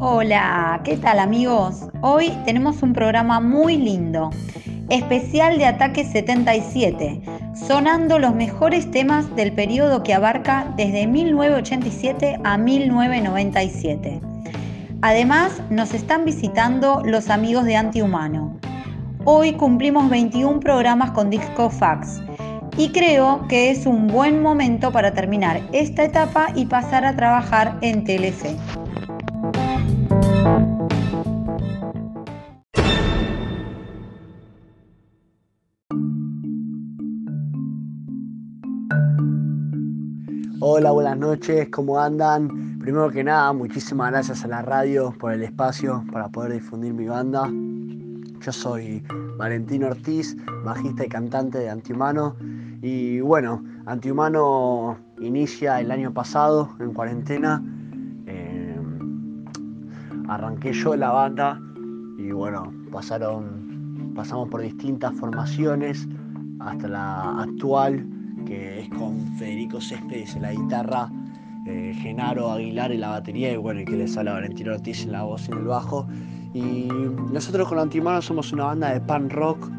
Hola, ¿qué tal amigos? Hoy tenemos un programa muy lindo, especial de Ataque 77, sonando los mejores temas del periodo que abarca desde 1987 a 1997. Además, nos están visitando los amigos de Antihumano. Hoy cumplimos 21 programas con Disco Fax y creo que es un buen momento para terminar esta etapa y pasar a trabajar en Telefe. Hola, buenas noches, ¿cómo andan? Primero que nada, muchísimas gracias a la radio por el espacio para poder difundir mi banda. Yo soy Valentín Ortiz, bajista y cantante de Antihumano. Y bueno, Antihumano inicia el año pasado en cuarentena. Arranqué yo la banda y bueno, pasamos por distintas formaciones hasta la actual, que es con Federico Céspedes en la guitarra, Genaro Aguilar en la batería y bueno, y que les habla Valentín Ortiz en la voz y en el bajo. Y nosotros con Antihumano somos una banda de punk rock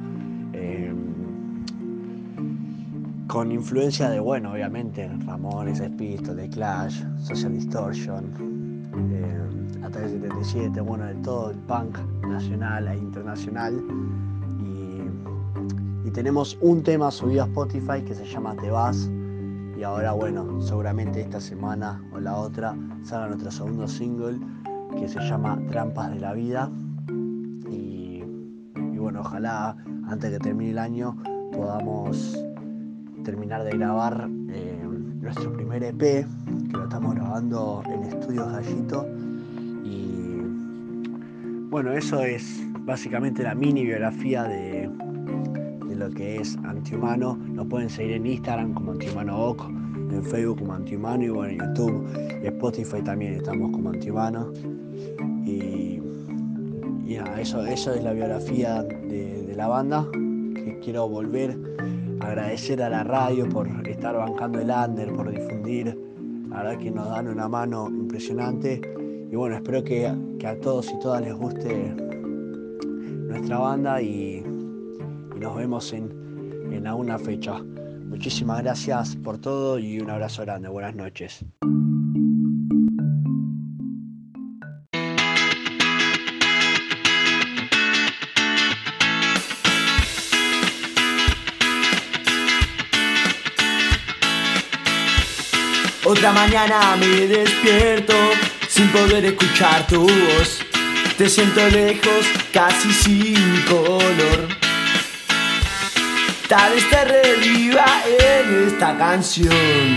con influencia de, bueno, obviamente, Ramones, Sex Pistols, The Clash, Social Distortion, Ataque 77, bueno, de todo el punk nacional e internacional. Y tenemos un tema subido a Spotify que se llama Te Vas. Y ahora, bueno, seguramente esta semana o la otra salga nuestro segundo single que se llama Trampas de la Vida. Y bueno, ojalá antes que termine el año podamos terminar de grabar nuestro primer EP, que lo estamos grabando en Estudios Gallito. Y bueno, eso es básicamente la mini biografía de lo que es Antihumano. Nos pueden seguir en Instagram como AntihumanoOc, en Facebook como Antihumano y bueno, en YouTube y Spotify también estamos como Antihumano. Y nada, eso es la biografía de la banda, que quiero volver a agradecer a la radio por estar bancando el under, por difundir. La verdad que nos dan una mano impresionante y bueno, espero que a todos y todas les guste nuestra banda y nos vemos en alguna fecha. Muchísimas gracias por todo y un abrazo grande. Buenas noches. Otra mañana me despierto sin poder escuchar tu voz. Te siento lejos, casi sin color. Tal vez te reviva en esta canción.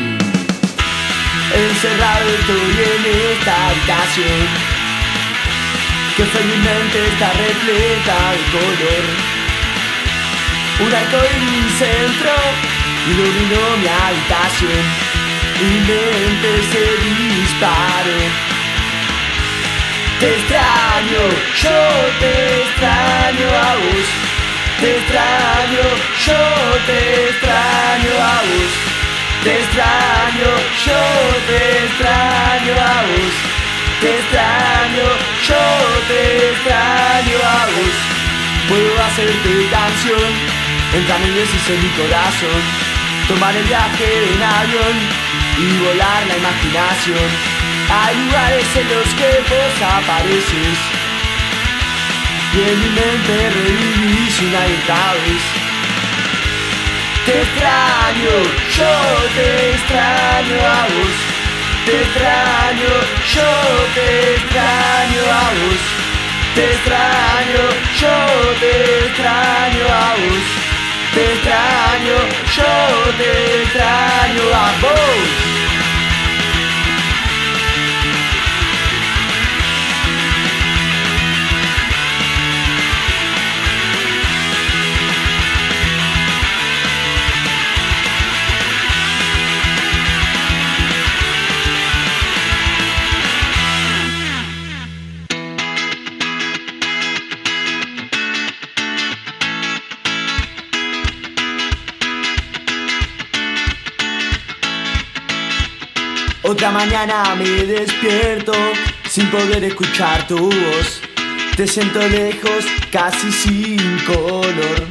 Encerrado estoy en esta habitación que felizmente está repleta de color. Un arcoíris entró, iluminó mi habitación y mi mente se disparó. Te extraño, yo te extraño a vos. Te extraño, yo te extraño a vos. Te extraño, yo te extraño a vos. Te extraño, yo te extraño a vos. Puedo hacerte canción, entra mil veces en mi corazón. Tomar el viaje en avión y volar la imaginación. Hay lugares en los que vos apareces y en mi mente revivís una y otra vez. Te extraño, yo te extraño a vos. Te extraño, yo te extraño a vos. Te extraño, yo te extraño a vos. Te extraño, yo te extraño a vos. Otra mañana me despierto sin poder escuchar tu voz. Te siento lejos, casi sin color.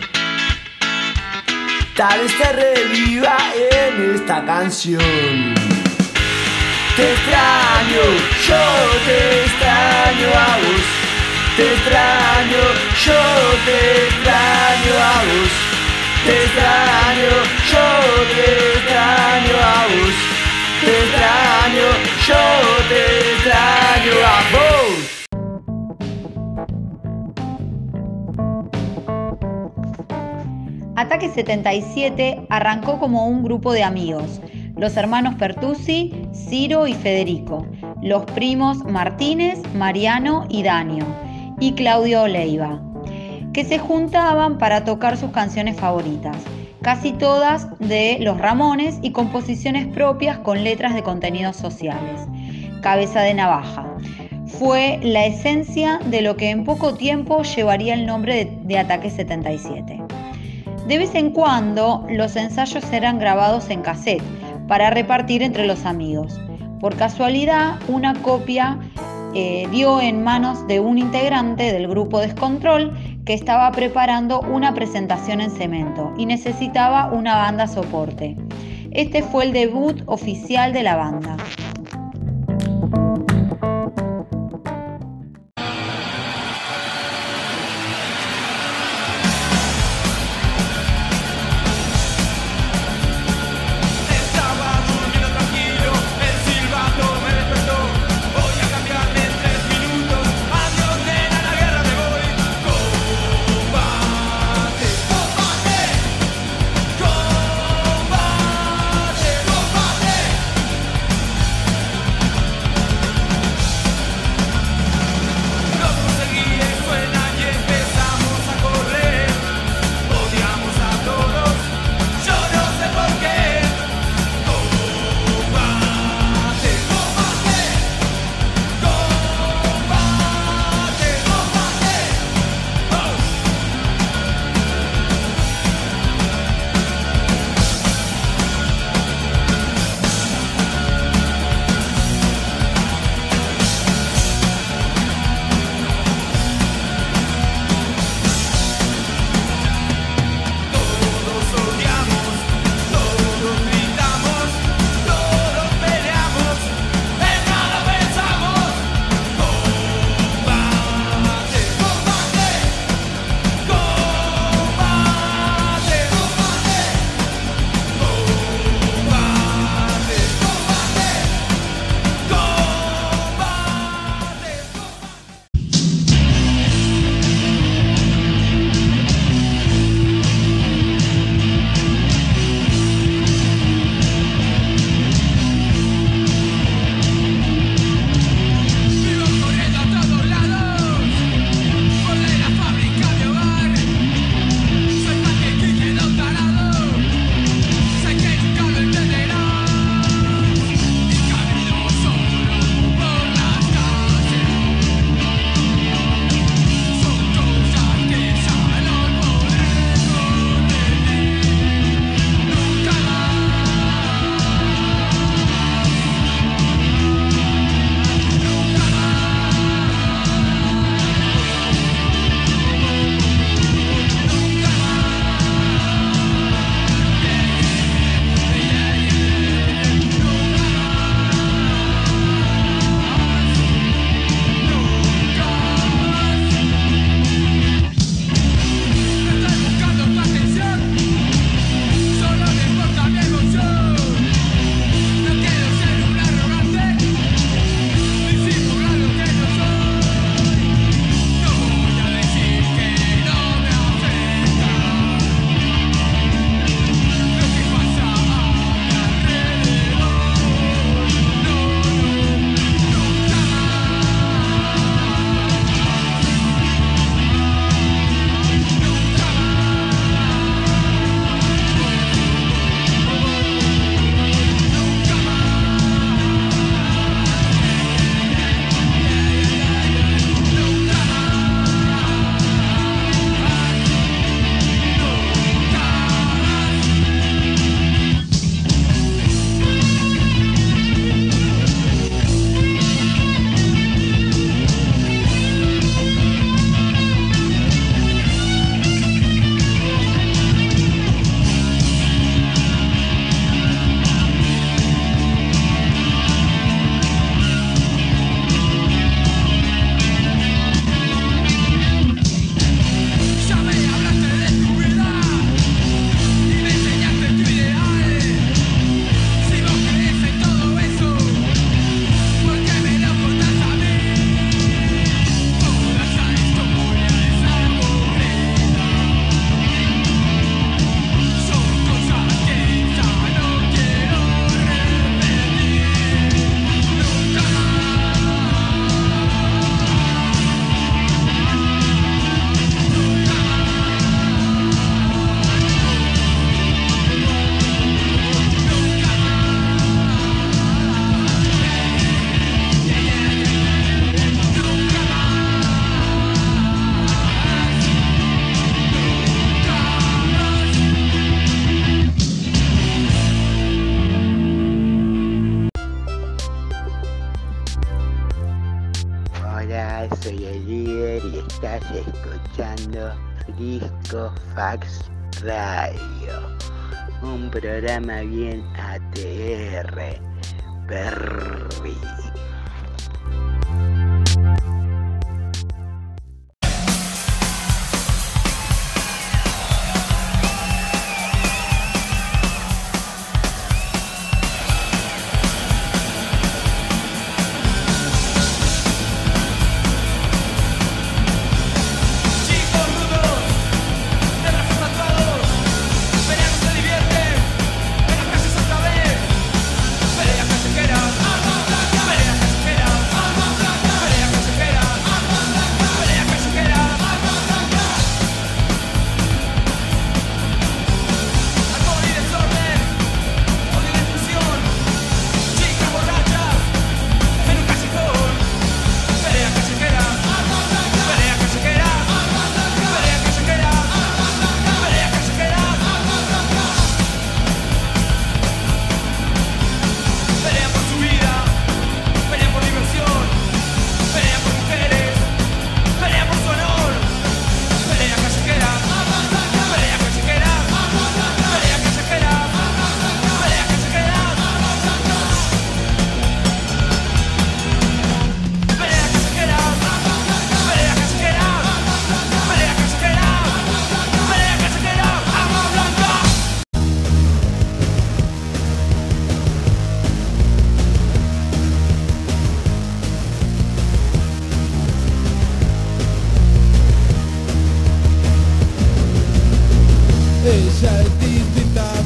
Tal vez te reviva en esta canción. Te extraño, yo te extraño a vos. Te extraño, yo te extraño a vos. Te extraño, yo te extraño a vos. Te extraño, yo te extraño a vos. Ataque 77 arrancó como un grupo de amigos, los hermanos Pertusi, Ciro y Federico, los primos Martínez, Mariano y Danio, y Claudio Leiva, que se juntaban para tocar sus canciones favoritas, casi todas de Los Ramones y composiciones propias con letras de contenidos sociales. Cabeza de Navaja fue la esencia de lo que en poco tiempo llevaría el nombre de Ataque 77. De vez en cuando los ensayos eran grabados en cassette para repartir entre los amigos. Por casualidad, una copia dio en manos de un integrante del grupo Descontrol que estaba preparando una presentación en Cemento y necesitaba una banda soporte. Este fue el debut oficial de la banda. soy el líder y estás escuchando Frisco Fax Radio, un programa bien ATR, perri. Ella es distinta a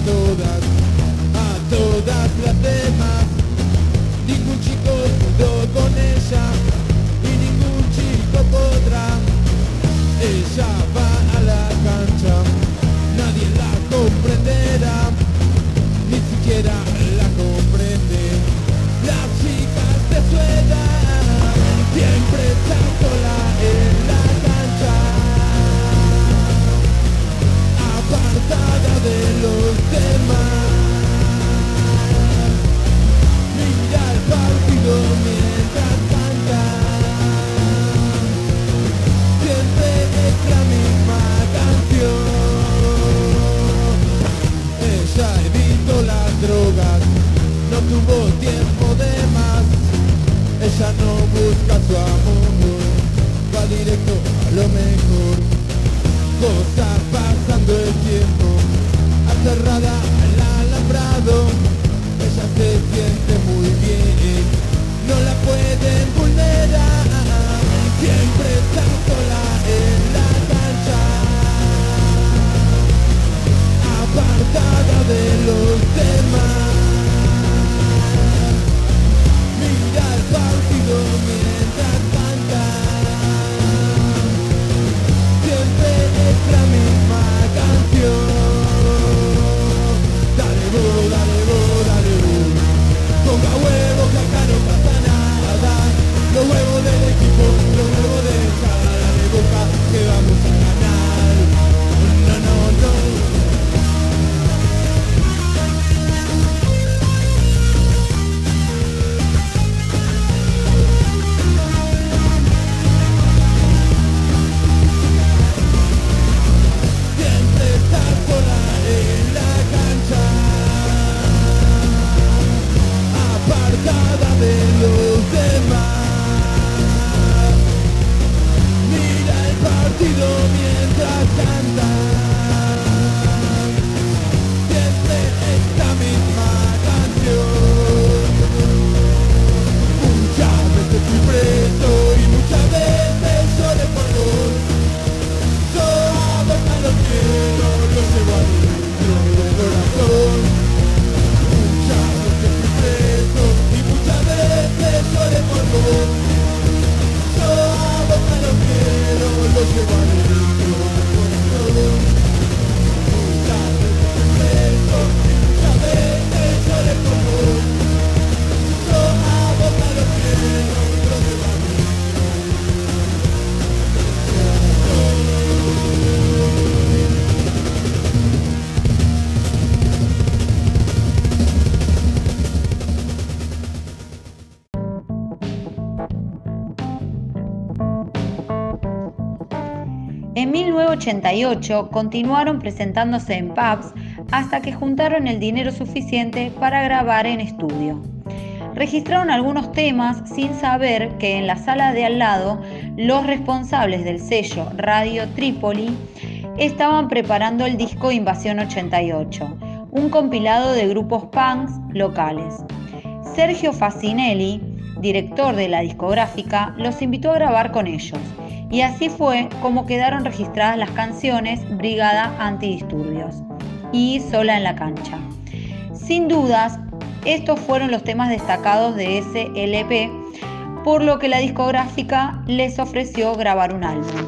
todas las demás. Ningún chico pudo con ella y ningún chico podrá. Ella va a la cancha, nadie la comprenderá, ni siquiera la comprende. Las chicas de su edad siempre están sola en la cancha, apartada de los demás. Mira el partido mientras canta, siempre es la misma canción. Ella evitó las drogas, no tuvo tiempo de más. Ella no busca su amor, va directo a lo mejor. Cosa pasando el tiempo, aterrada al alambrado. Ella se siente muy bien, no la pueden vulnerar. Siempre está sola en la cancha, apartada de los demás. Mira el partido mientras canta, siempre es la misma canción. Dale vos, dale vos, dale vos. Ponga huevos que acá no pasa nada. Los huevos del equipo, los huevos de cada. Dale boca que vamos a ganar. No, no, no. Siempre está sola en la cancha, apartada de los demás. Mira el partido mientras canta, siempre es la misma canción. Muchas veces fui preso y muchas veces lloré por vos. Yo a vos no lo quiero, lo llevo adentro del corazón. Muchas veces fui preso y muchas veces lloré por vos. Yo a vos no lo quiero, lo llevo adentro del corazón. En 1988 continuaron presentándose en pubs hasta que juntaron el dinero suficiente para grabar en estudio. Registraron algunos temas sin saber que en la sala de al lado los responsables del sello Radio Trípoli estaban preparando el disco Invasión 88, un compilado de grupos punks locales. Sergio Fasinelli, director de la discográfica, los invitó a grabar con ellos, y así fue como quedaron registradas las canciones Brigada Antidisturbios y Sola en la Cancha. Sin dudas, estos fueron los temas destacados de ese LP, por lo que la discográfica les ofreció grabar un álbum.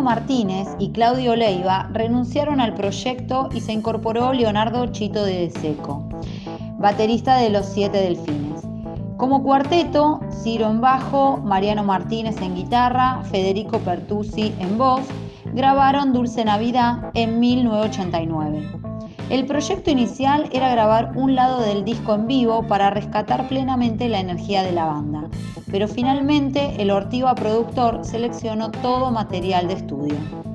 Martínez y Claudio Leiva renunciaron al proyecto y se incorporó Leonardo Chito de Seco, baterista de Los Siete Delfines. Como cuarteto, Ciro en bajo, Mariano Martínez en guitarra, Federico Pertusi en voz, grabaron Dulce Navidad en 1989. El proyecto inicial era grabar un lado del disco en vivo para rescatar plenamente la energía de la banda, pero finalmente el Ortiva productor seleccionó todo material de estudio.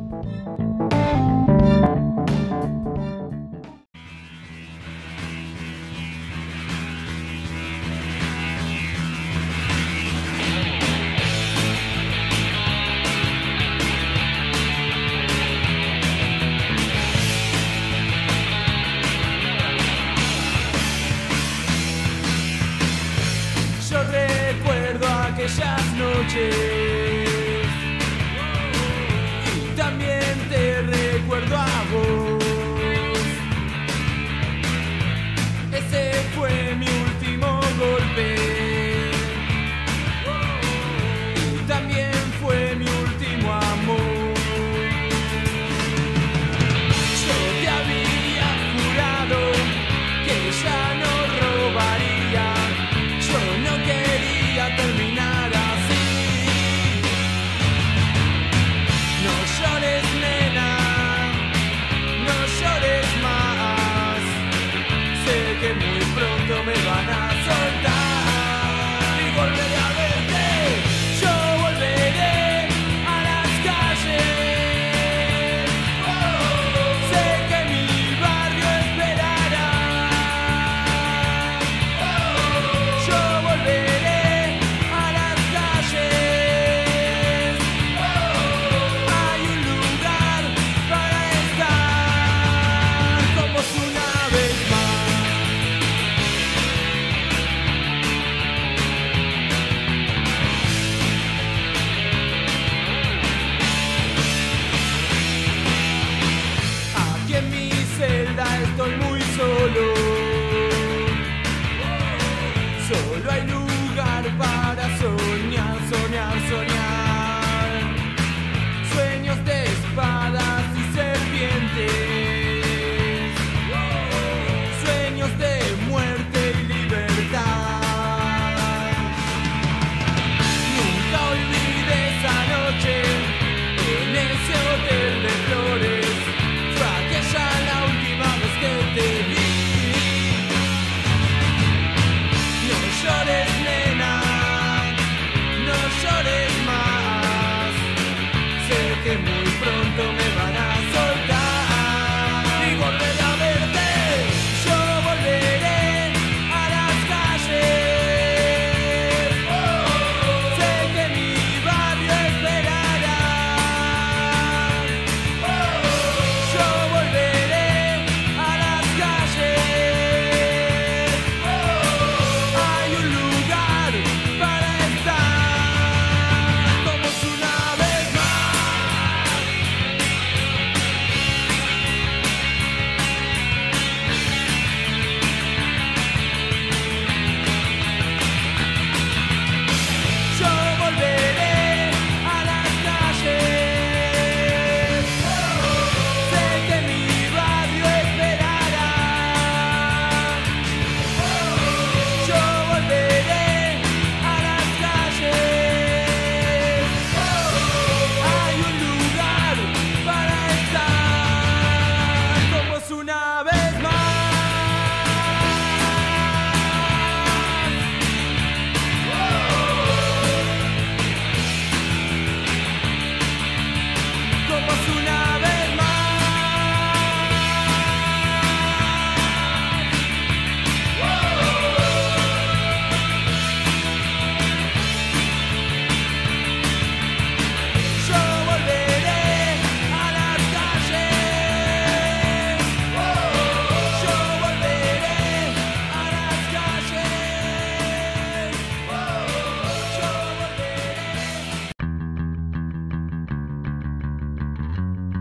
Yo recuerdo aquellas noches y también te recuerdo a vos. Ese fue mi último golpe y también fue mi último amor. Yo te había jurado que ya no robaría. Yo no quería terminar así. No llores, nena, no llores más. Sé que muy pronto me van a soltar y volveré a verte. Yo volveré a las calles. Sé que mi barrio esperará. Yo volveré a las calles. Hay un lugar para estar con vos una vez más. Aquí en mi celda estoy muy solo. Solo hay lugar para soñar, soñar, soñar. Sueños de espadas y serpientes. Sueños de muerte y libertad. Nunca olvidé esa noche en ese hotel de flores. Fue aquella la última vez que te vi. No llores, nena, no llores más. Sé que muy pronto me van a soltar y volveré a verte. Yo volveré a las calles. Sé que mi barrio esperará. Yo volveré a las calles. Hay un lugar para estar como si una vez más. Yo volveré a las calles. Sé que mi barrio esperará. Yo volveré a las calles. Hay un lugar para estar como es una vez más. Como es una vez más. Yo volveré a las calles. Yo volveré a las calles. Yo volveré.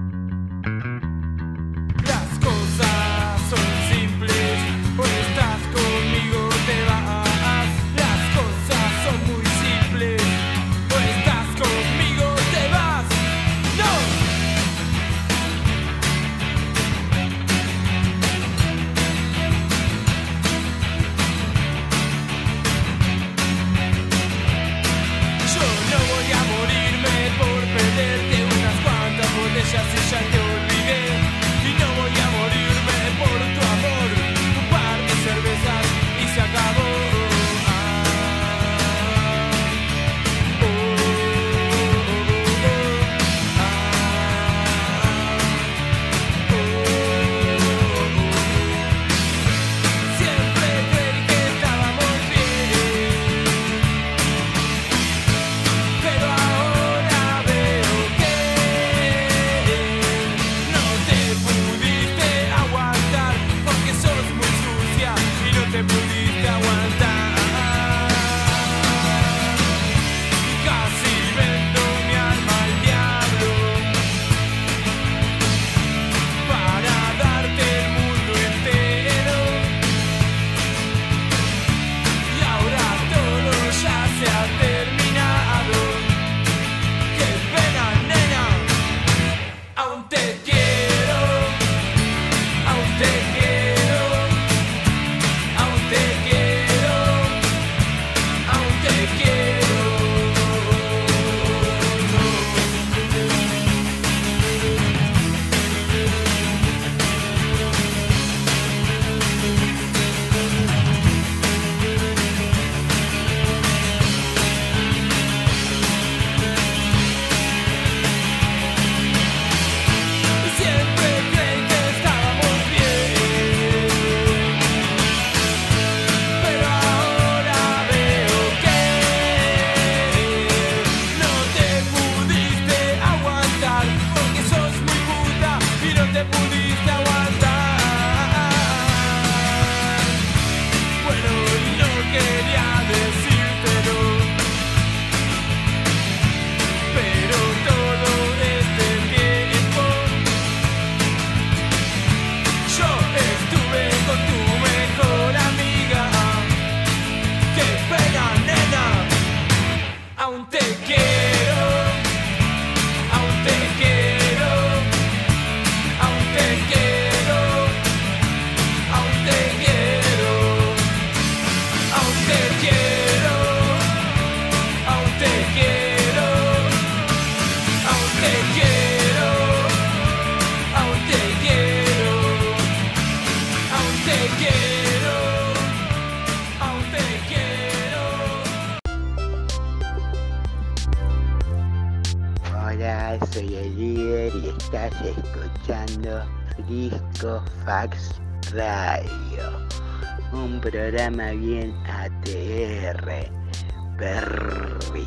escuchando Frisco Fax Radio, un programa bien ATR. Berry.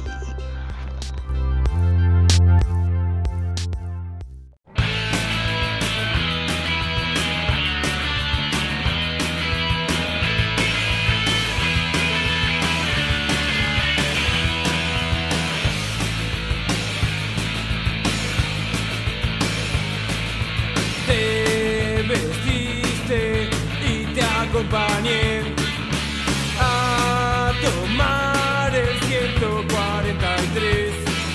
Te vestiste y te acompañé a tomar el 143.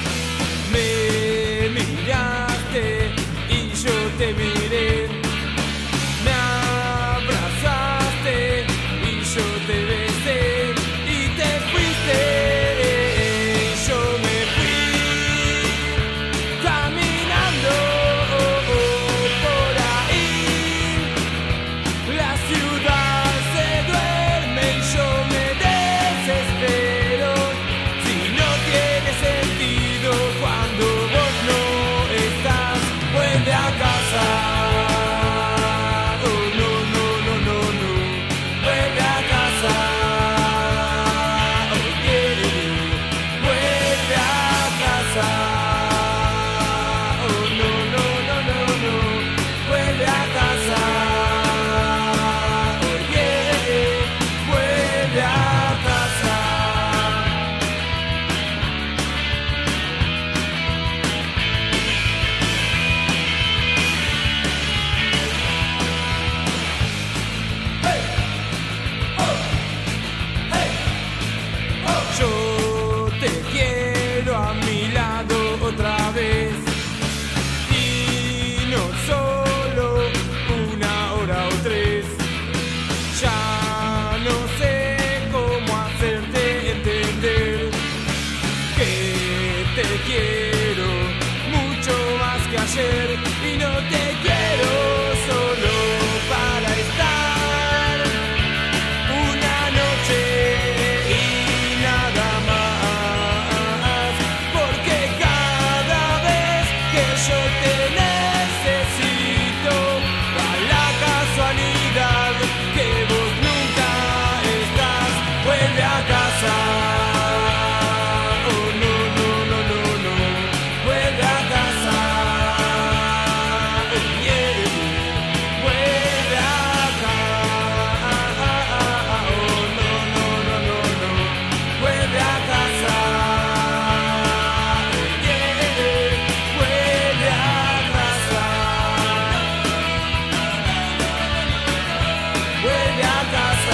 Me miraste y yo te miré. Me abrazaste y yo te besé. Y te fuiste. Yo me fui caminando por ahí. La ciudad se duerme y yo me desespero. Si no tiene sentido cuando vos no estás, vuelve a casa. Oh, no, no, no, no, no. Vuelve a casa. Oh, yeah. Vuelve a casa. Oh, no, no, no, no, no. Vuelve a casa. Oh, yeah. Vuelve a casa. Yo te quiero a mi lado otra vez. Y no solo 1 hora o 3. Ya no sé cómo hacerte entender que te quiero mucho más que ayer. Y no te quiero solo para estar una noche y nada más, porque cada vez que yo te necesito, da la casualidad que vos nunca estás. Vuelve a casa. Oh, no, no, no, no, no. Vuelve a casa. Oh, yeah. Vuelve a casa. Oh, no, no, no, no, no. Vuelve a casa. Oh, yeah. Vuelve a casa. Vuelve a casa.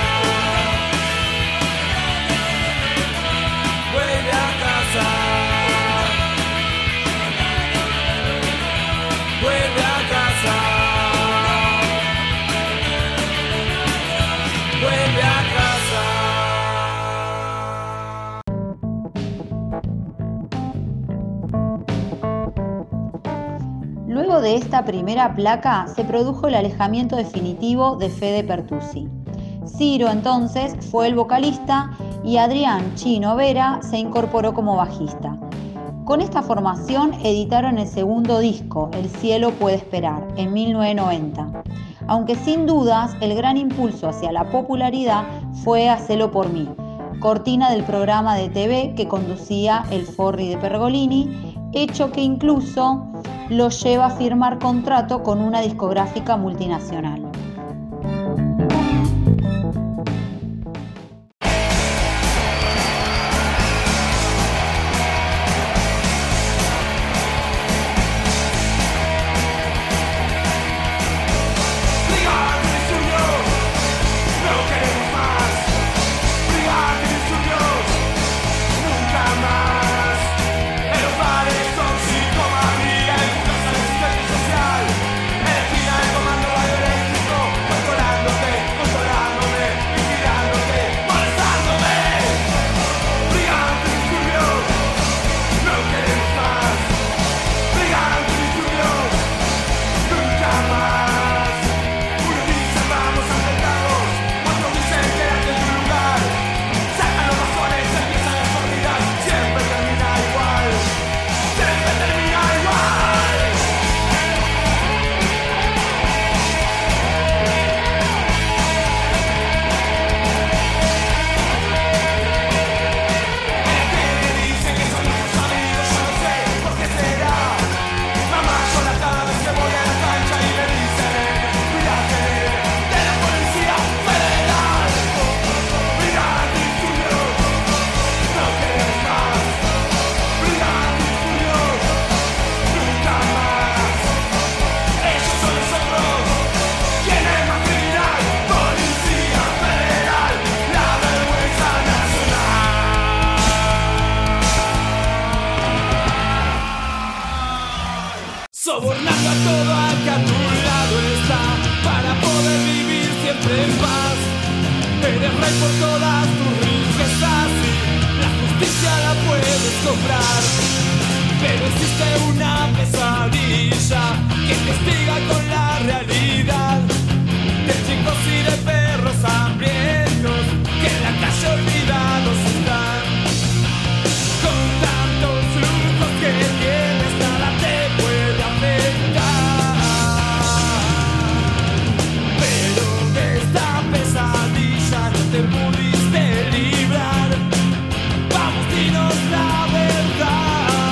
Vuelve a casa. Vuelve a casa. Vuelve a casa. Luego de esta primera placa se produjo el alejamiento definitivo de Fede Pertusi. Ciro entonces fue el vocalista y Adrián Chino Vera se incorporó como bajista. Con esta formación editaron el segundo disco, El cielo puede esperar, en 1990. Aunque sin dudas el gran impulso hacia la popularidad fue Hacelo por mí, cortina del programa de TV que conducía el Forri de Pergolini, hecho que incluso lo lleva a firmar contrato con una discográfica multinacional. Social, el final del comando va a a todo al que a tu lado está, para poder vivir siempre en paz. Eres rey por todas tus riquezas y la justicia la puedes comprar. Pero existe una pesadilla que investiga con la realidad de chicos y de perros hambrientos que en la calle olvidados están. Con tantos lujos que tienes nada te puede afectar. Pero de esta pesadilla no te pudiste librar. Vamos, dinos la verdad.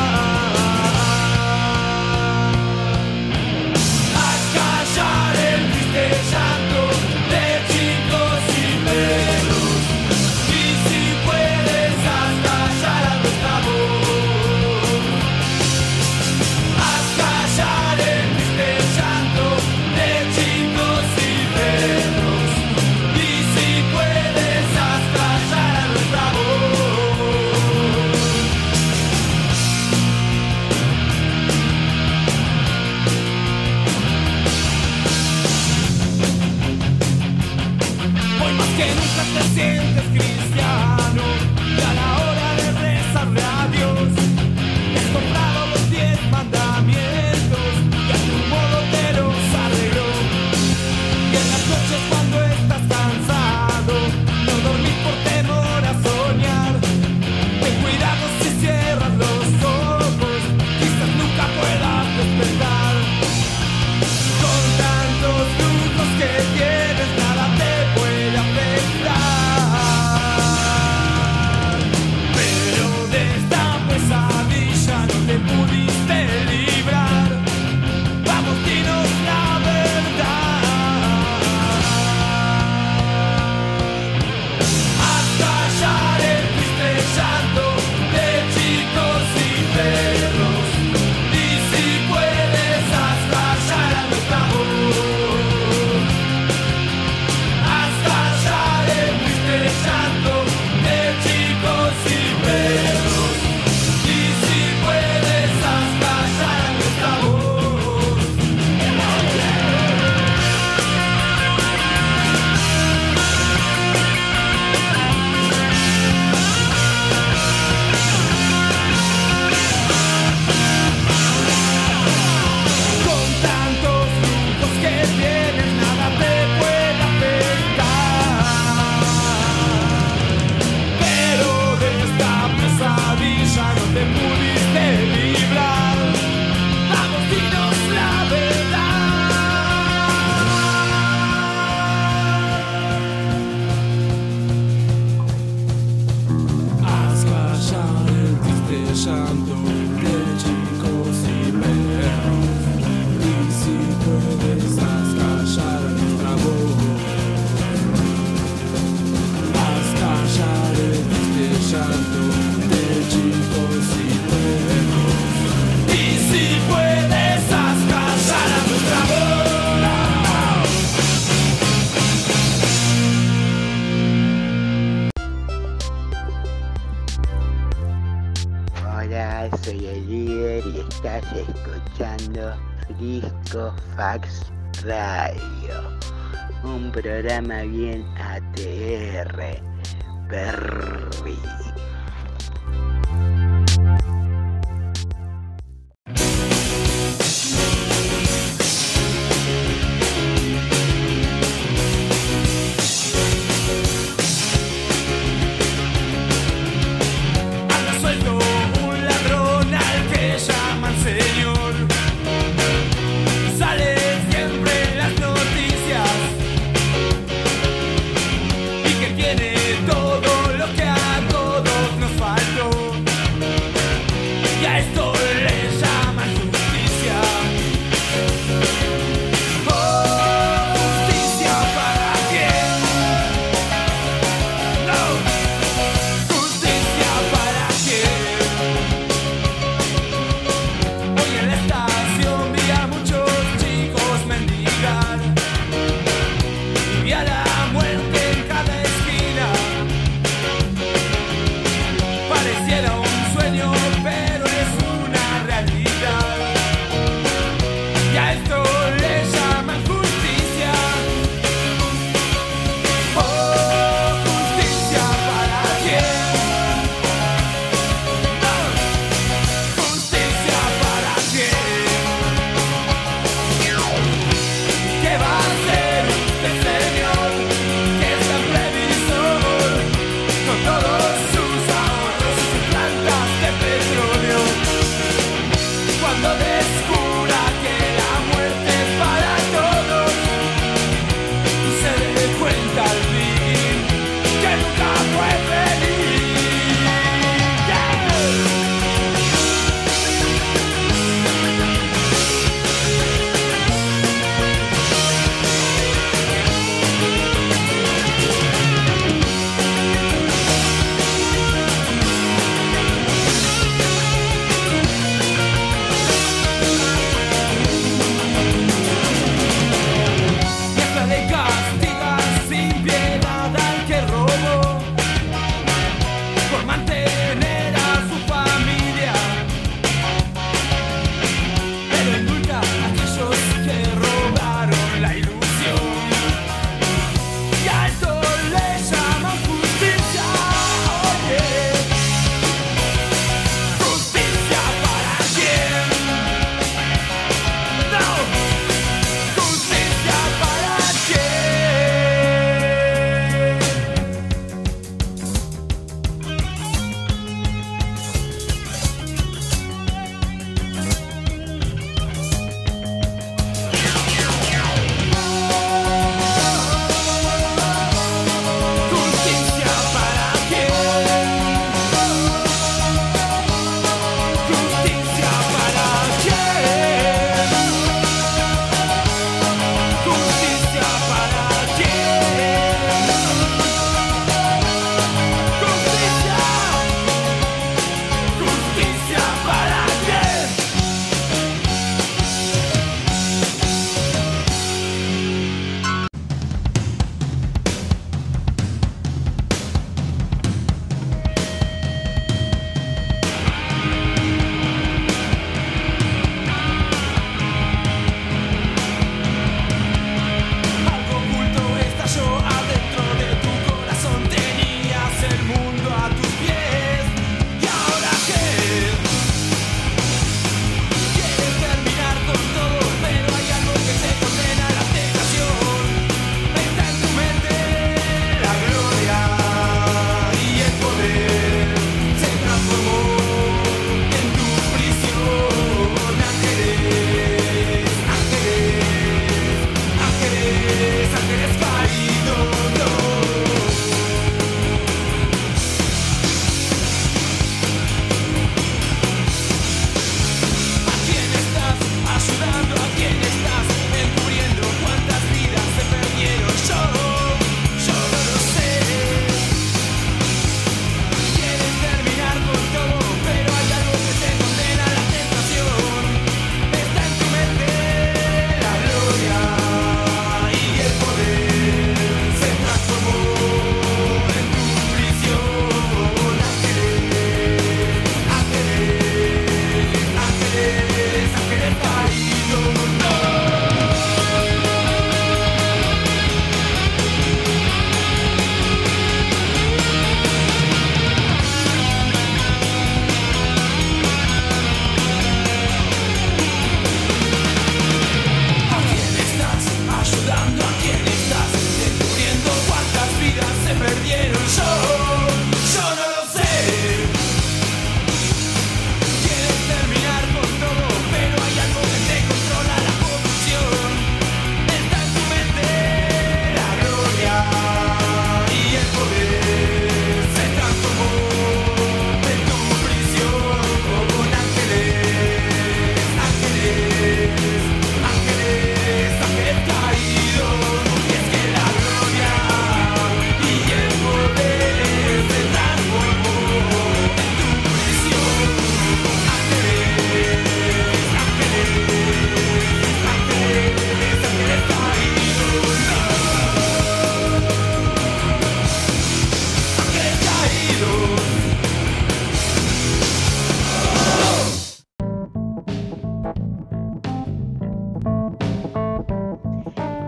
Te sientes cristiano y a la hora de rezarle a Dios has comprado los 10 mandamientos y a tu modo te los arregló. Y en las noches cuando estás cansado, no dormís por temor a soñar. Ten cuidado si cierras los ojos, quizás nunca puedas despertar. Con tantos lujos que tienes nada te puede afectar. Soy el líder y estás escuchando Frisco Fax Radio, un programa bien ATR, Berry. Todo lo que a todos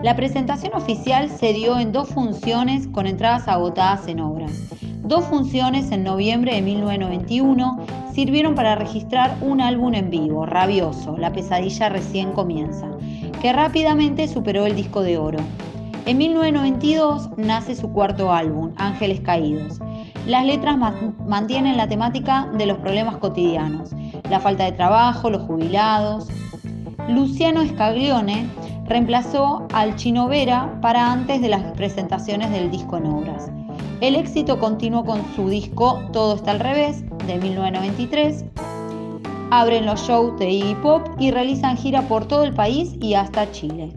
La presentación oficial se dio en 2 funciones con entradas agotadas en obras. 2 funciones en noviembre de 1991 sirvieron para registrar un álbum en vivo, Rabioso, La pesadilla recién comienza, que rápidamente superó el disco de oro. En 1992 nace su 4º álbum, Ángeles Caídos. Las letras mantienen la temática de los problemas cotidianos, la falta de trabajo, los jubilados. Luciano Scaglione reemplazó al Chino Vera para antes de las presentaciones del disco en obras. El éxito continuó con su disco Todo está al revés, de 1993. Abren los shows de Iggy Pop y realizan gira por todo el país y hasta Chile.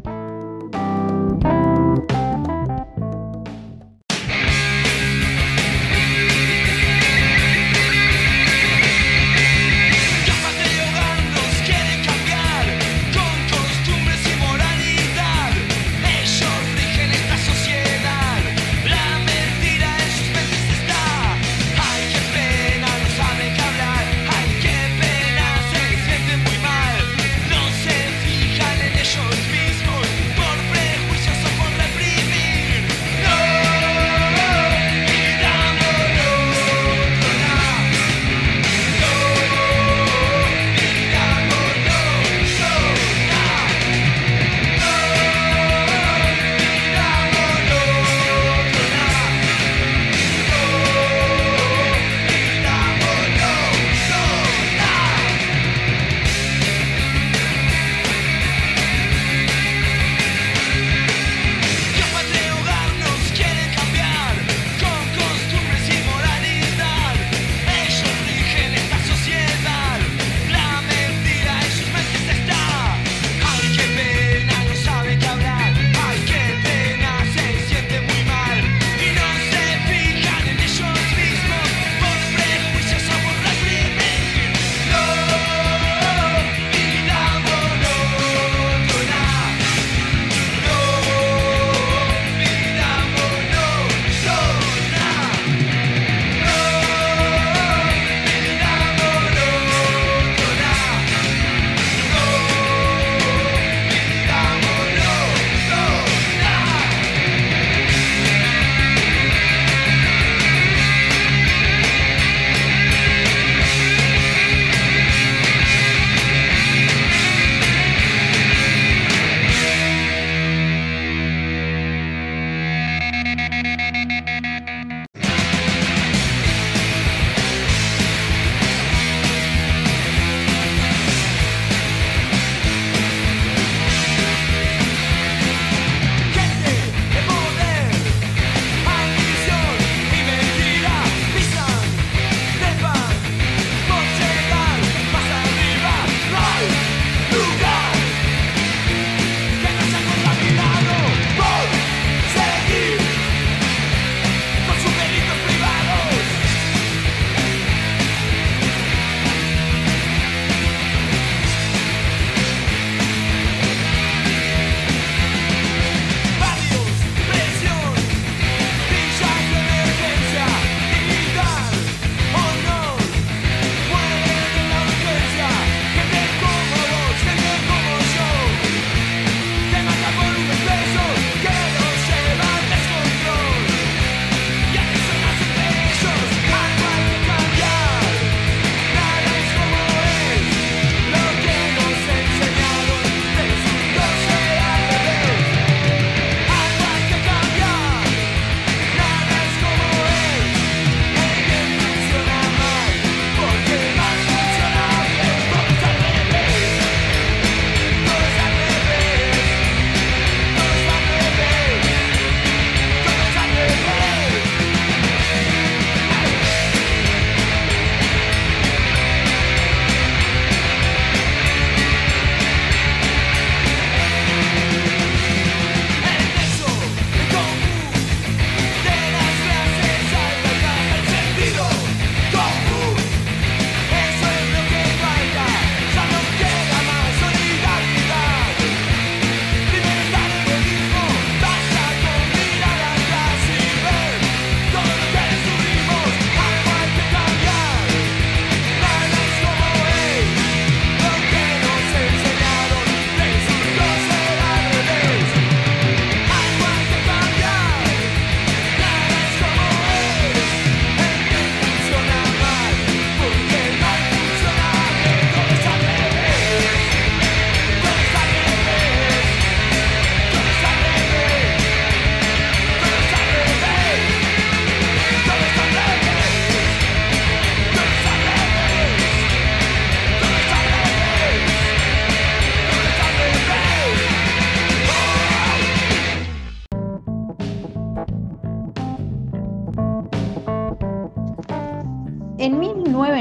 Ellos mismos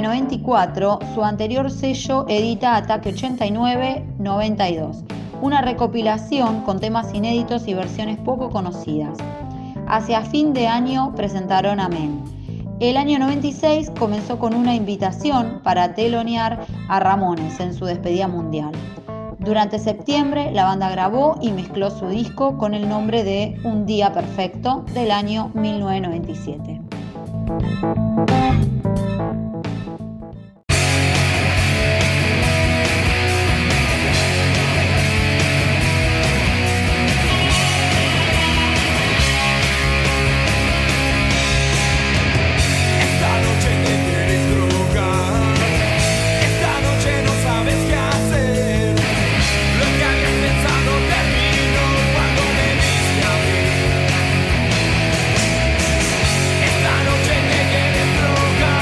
1994, su anterior sello edita Ataque 89-92, una recopilación con temas inéditos y versiones poco conocidas. Hacia fin de año presentaron Amén. El año 96 comenzó con una invitación para telonear a Ramones en su despedida mundial. Durante septiembre, la banda grabó y mezcló su disco con el nombre de Un Día Perfecto del año 1997. Esta noche que quieres drogar.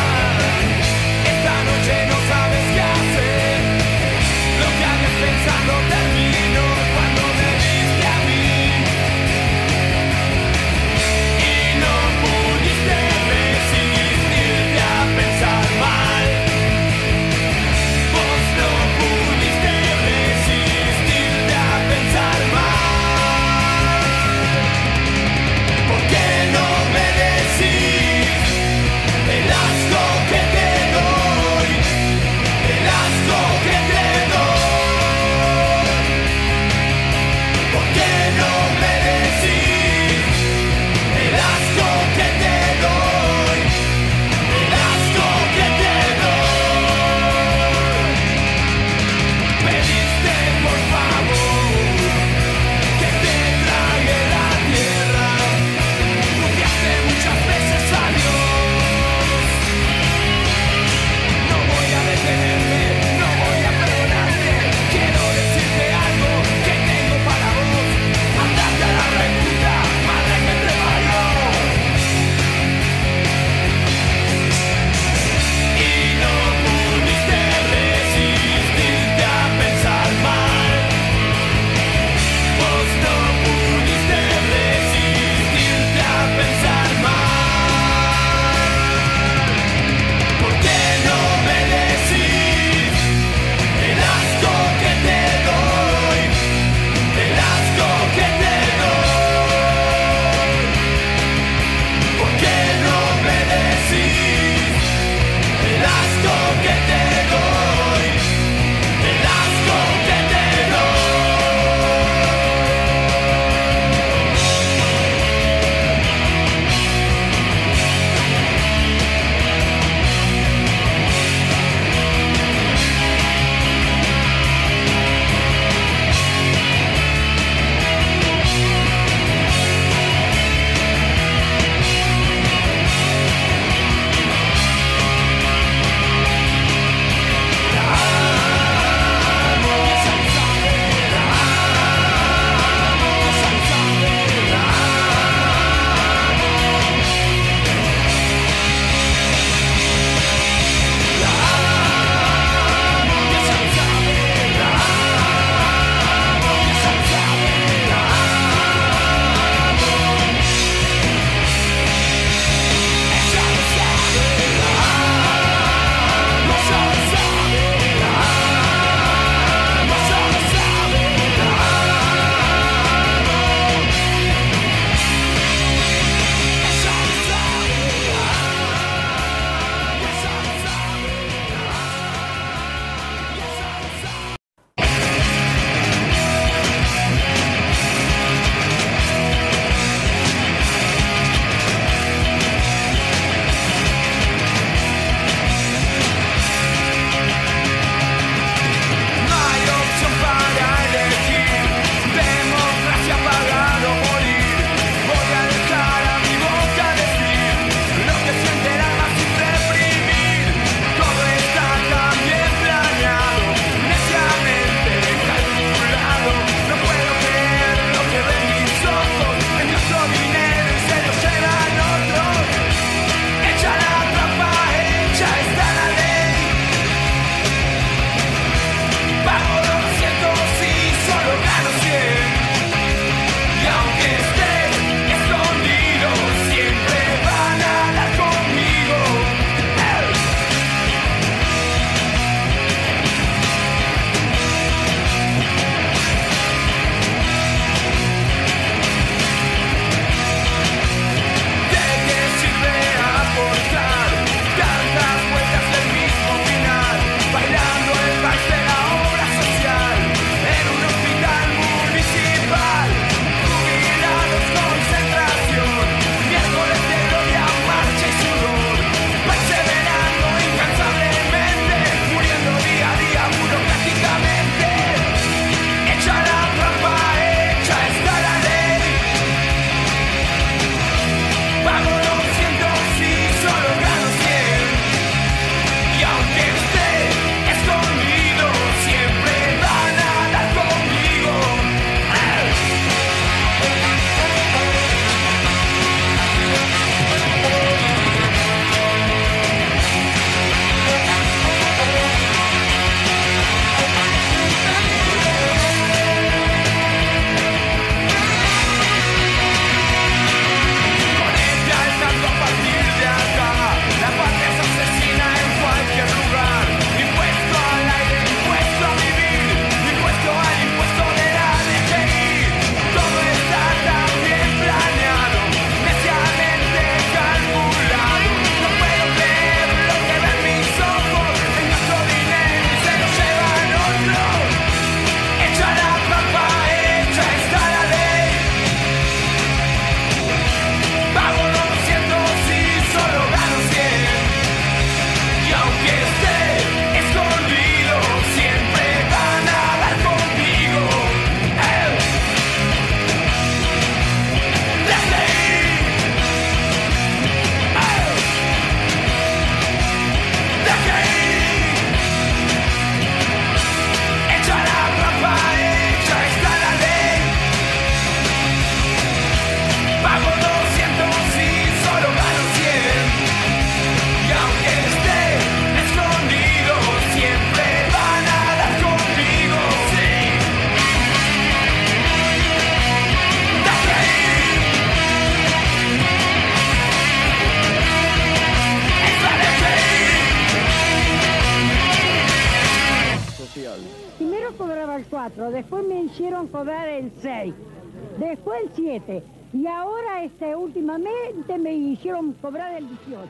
4, después me hicieron cobrar el 6, después el 7 y ahora últimamente me hicieron cobrar el 18.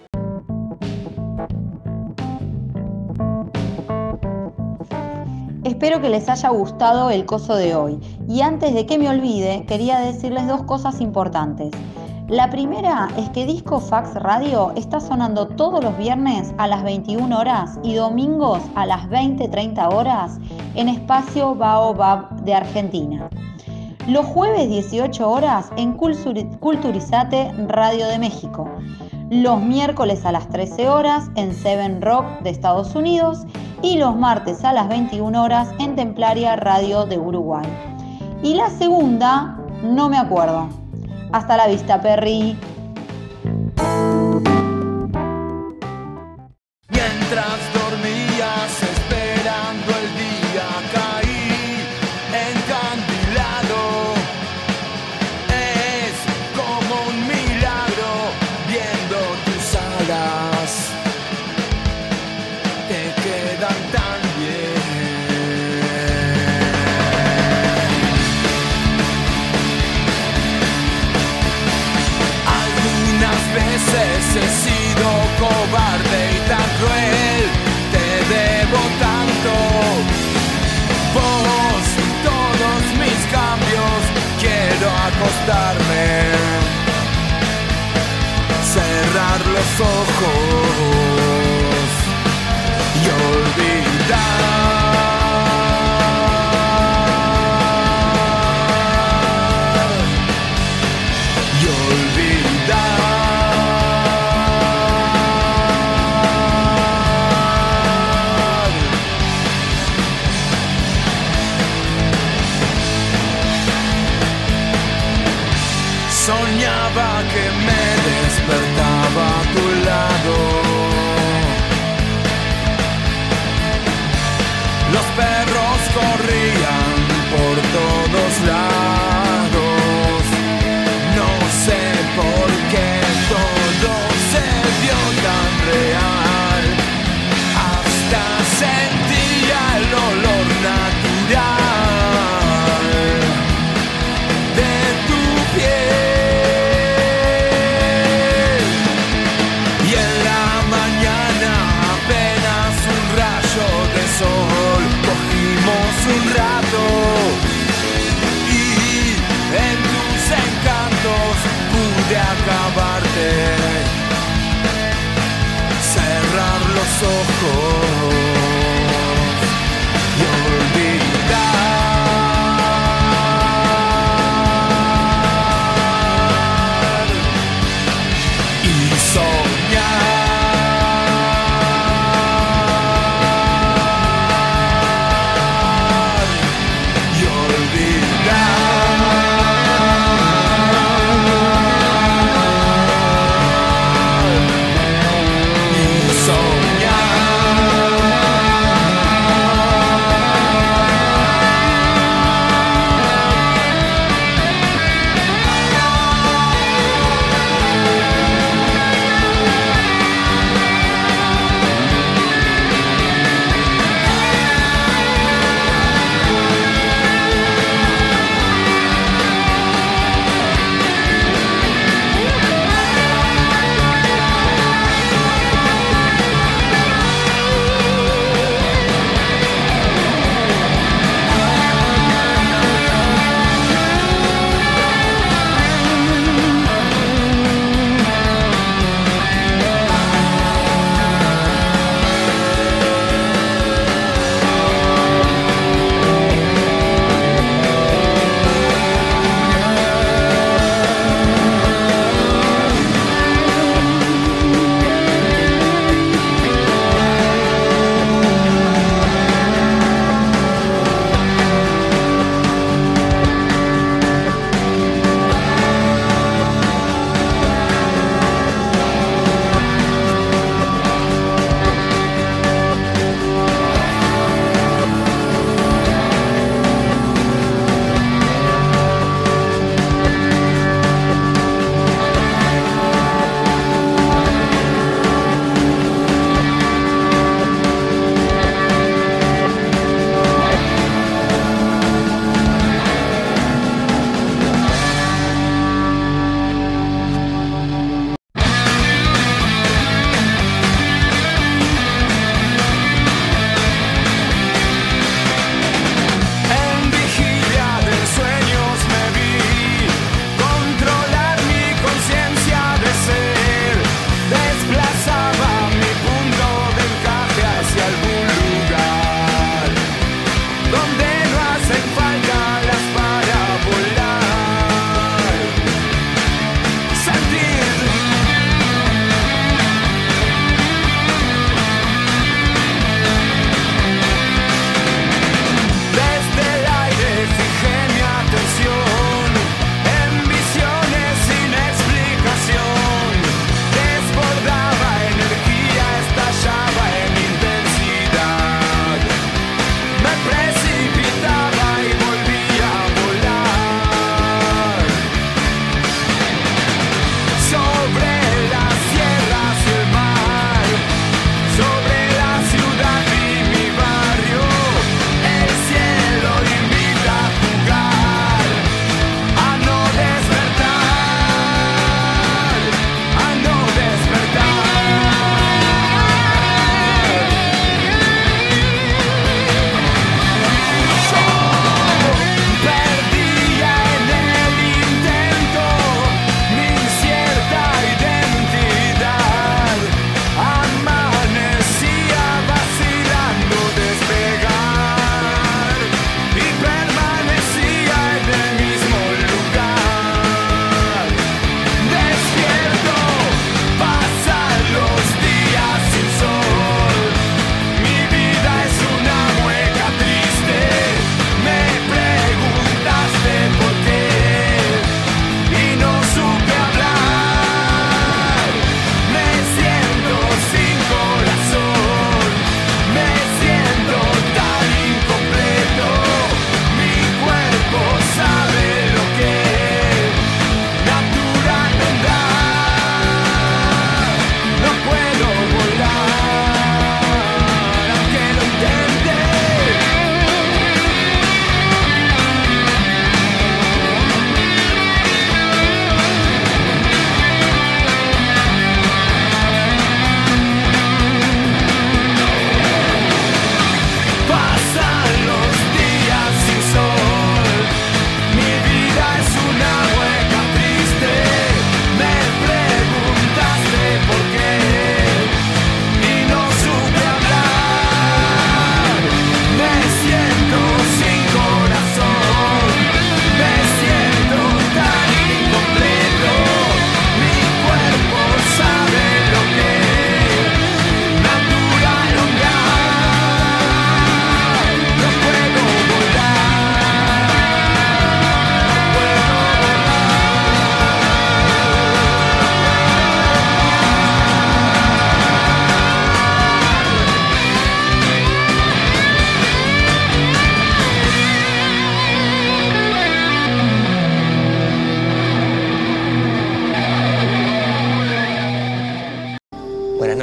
Espero que les haya gustado el coso de hoy. Y antes de que me olvide, quería decirles 2 cosas importantes. La primera es que Disco Fax Radio está sonando todos los viernes a las 21 horas y domingos a las 20:30 horas en Espacio Baobab de Argentina. Los jueves 18 horas en Culturizate Radio de México. Los miércoles a las 13 horas en Seven Rock de Estados Unidos y los martes a las 21 horas en Templaria Radio de Uruguay. Y la segunda, no me acuerdo. Hasta la vista, Perry. Mientras dormías esperando el día, caí encandilado. Es como un milagro viendo tus alas. Te quedan tan bien. Algunas veces he sido cobarde y tan cruel, te debo tanto. Vos, todos mis cambios, quiero acostarme, cerrar los ojos y olvidar. Y olvidar. Soñaba que me despertaba a tu lado. Los perros corrían por todos lados. No sé por qué todo se vio tan real. Hasta sentía el olor natural de tu piel.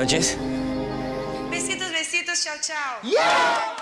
noches. Besitos, besitos, chao, chao.